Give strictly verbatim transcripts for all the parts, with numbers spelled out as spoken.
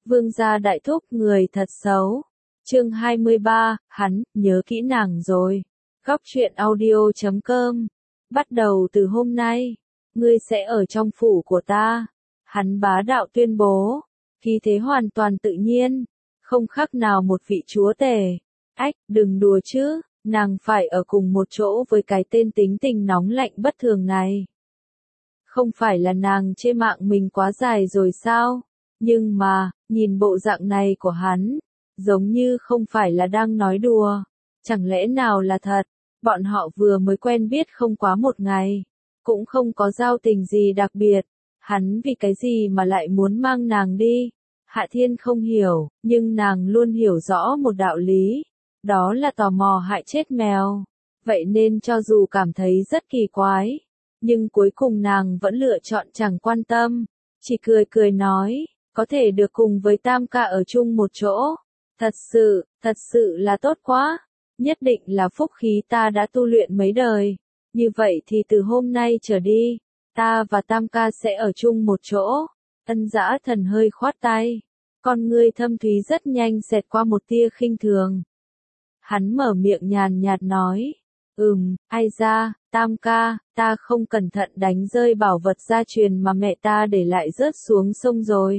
Vương gia đại thúc người thật xấu. Chương hai mươi ba, hắn, nhớ kỹ nàng rồi. Góc truyện audio chấm com. Bắt đầu từ hôm nay, ngươi sẽ ở trong phủ của ta. Hắn bá đạo tuyên bố, khí thế hoàn toàn tự nhiên, không khác nào một vị chúa tể. Ách, đừng đùa chứ, nàng phải ở cùng một chỗ với cái tên tính tình nóng lạnh bất thường này. Không phải là nàng chê mạng mình quá dài rồi sao? Nhưng mà, nhìn bộ dạng này của hắn, giống như không phải là đang nói đùa. Chẳng lẽ nào là thật? Bọn họ vừa mới quen biết không quá một ngày, cũng không có giao tình gì đặc biệt. Hắn vì cái gì mà lại muốn mang nàng đi? Hạ Thiên không hiểu, nhưng nàng luôn hiểu rõ một đạo lý. Đó là tò mò hại chết mèo. Vậy nên cho dù cảm thấy rất kỳ quái, nhưng cuối cùng nàng vẫn lựa chọn chẳng quan tâm. Chỉ cười cười nói, có thể được cùng với Tam ca ở chung một chỗ. Thật sự, thật sự là tốt quá. Nhất định là phúc khí ta đã tu luyện mấy đời. Như vậy thì từ hôm nay trở đi, ta và Tam ca sẽ ở chung một chỗ. Ân Dã Thần hơi khoát tay. Con ngươi thâm thúy rất nhanh xẹt qua một tia khinh thường. Hắn mở miệng nhàn nhạt nói. Ừm, ai ra, Tam ca, ta không cẩn thận đánh rơi bảo vật gia truyền mà mẹ ta để lại rớt xuống sông rồi.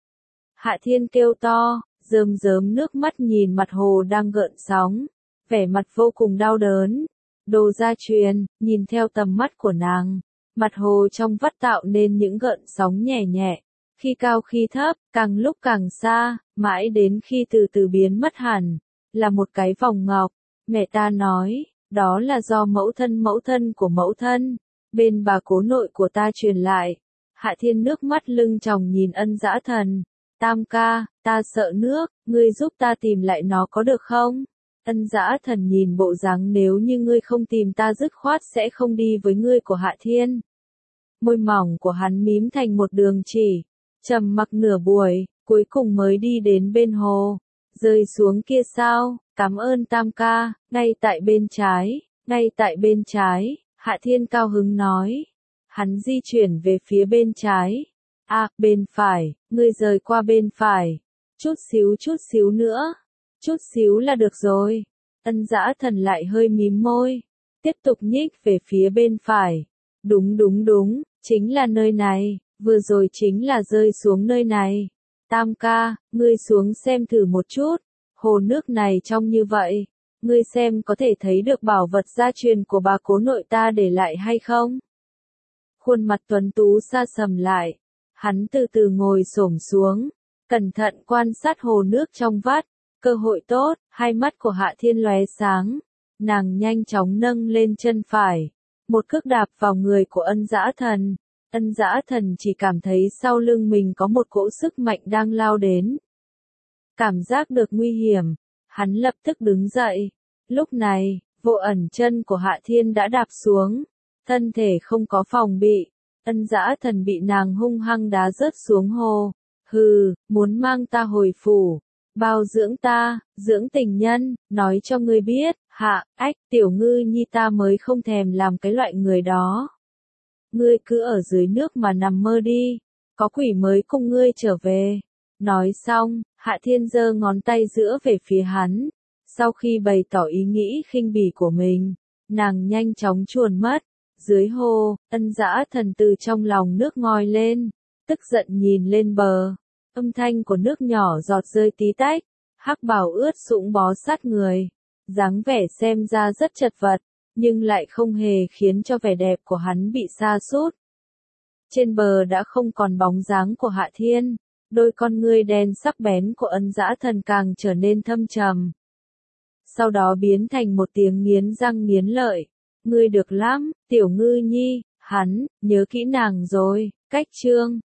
Hạ Thiên kêu to, rơm rớm nước mắt nhìn mặt hồ đang gợn sóng, vẻ mặt vô cùng đau đớn. Đồ gia truyền, nhìn theo tầm mắt của nàng, mặt hồ trong vắt tạo nên những gợn sóng nhẹ nhẹ, khi cao khi thấp, càng lúc càng xa, mãi đến khi từ từ biến mất hẳn, là một cái vòng ngọc. Mẹ ta nói, đó là do mẫu thân mẫu thân của mẫu thân, bên bà cố nội của ta truyền lại. Hạ Thiên nước mắt lưng tròng nhìn Ân Dã Thần. Tam ca, ta sợ nước, ngươi giúp ta tìm lại nó có được không? Ân Dã Thần nhìn bộ dáng nếu như ngươi không tìm ta dứt khoát sẽ không đi với ngươi của Hạ Thiên. Môi mỏng của hắn mím thành một đường chỉ, trầm mặc nửa buổi, cuối cùng mới đi đến bên hồ. Rơi xuống kia sao? Cảm ơn Tam ca, ngay tại bên trái, ngay tại bên trái, Hạ Thiên cao hứng nói. Hắn di chuyển về phía bên trái. À, bên phải, ngươi rời qua bên phải. Chút xíu chút xíu nữa. Chút xíu là được rồi. Ân Dã Thần lại hơi mím môi. Tiếp tục nhích về phía bên phải. Đúng đúng đúng, chính là nơi này, vừa rồi chính là rơi xuống nơi này. Tam ca, ngươi xuống xem thử một chút. Hồ nước này trong như vậy, ngươi xem có thể thấy được bảo vật gia truyền của bà cố nội ta để lại hay không? Khuôn mặt tuấn tú sa sầm lại, hắn từ từ ngồi xổm xuống, cẩn thận quan sát hồ nước trong vắt, cơ hội tốt, hai mắt của Hạ Thiên lóe sáng, nàng nhanh chóng nâng lên chân phải, một cước đạp vào người của Ân Dã Thần. Ân Dã Thần chỉ cảm thấy sau lưng mình có một cỗ sức mạnh đang lao đến. Cảm giác được nguy hiểm, hắn lập tức đứng dậy. Lúc này, vô ẩn chân của Hạ Thiên đã đạp xuống, thân thể không có phòng bị. Ân Dã Thần bị nàng hung hăng đá rớt xuống hồ. Hừ, muốn mang ta hồi phủ, bao dưỡng ta, dưỡng tình nhân, nói cho ngươi biết, Hạ, ách, tiểu ngư nhi ta mới không thèm làm cái loại người đó. Ngươi cứ ở dưới nước mà nằm mơ đi, có quỷ mới cùng ngươi trở về. Nói xong, Hạ Thiên giơ ngón tay giữa về phía hắn. Sau khi bày tỏ ý nghĩ khinh bỉ của mình, nàng nhanh chóng chuồn mất. Dưới hồ, Ân Dã Thần từ trong lòng nước ngoi lên, tức giận nhìn lên bờ. Âm thanh của nước nhỏ giọt rơi tí tách, hắc bào ướt sũng bó sát người. Dáng vẻ xem ra rất chật vật, nhưng lại không hề khiến cho vẻ đẹp của hắn bị sa sút. Trên bờ đã không còn bóng dáng của Hạ Thiên. Đôi con ngươi đen sắc bén của Ân Dã Thần càng trở nên thâm trầm. Sau đó biến thành một tiếng nghiến răng nghiến lợi. Ngươi được lắm, tiểu ngư nhi, hắn, nhớ kỹ nàng rồi. Cách chương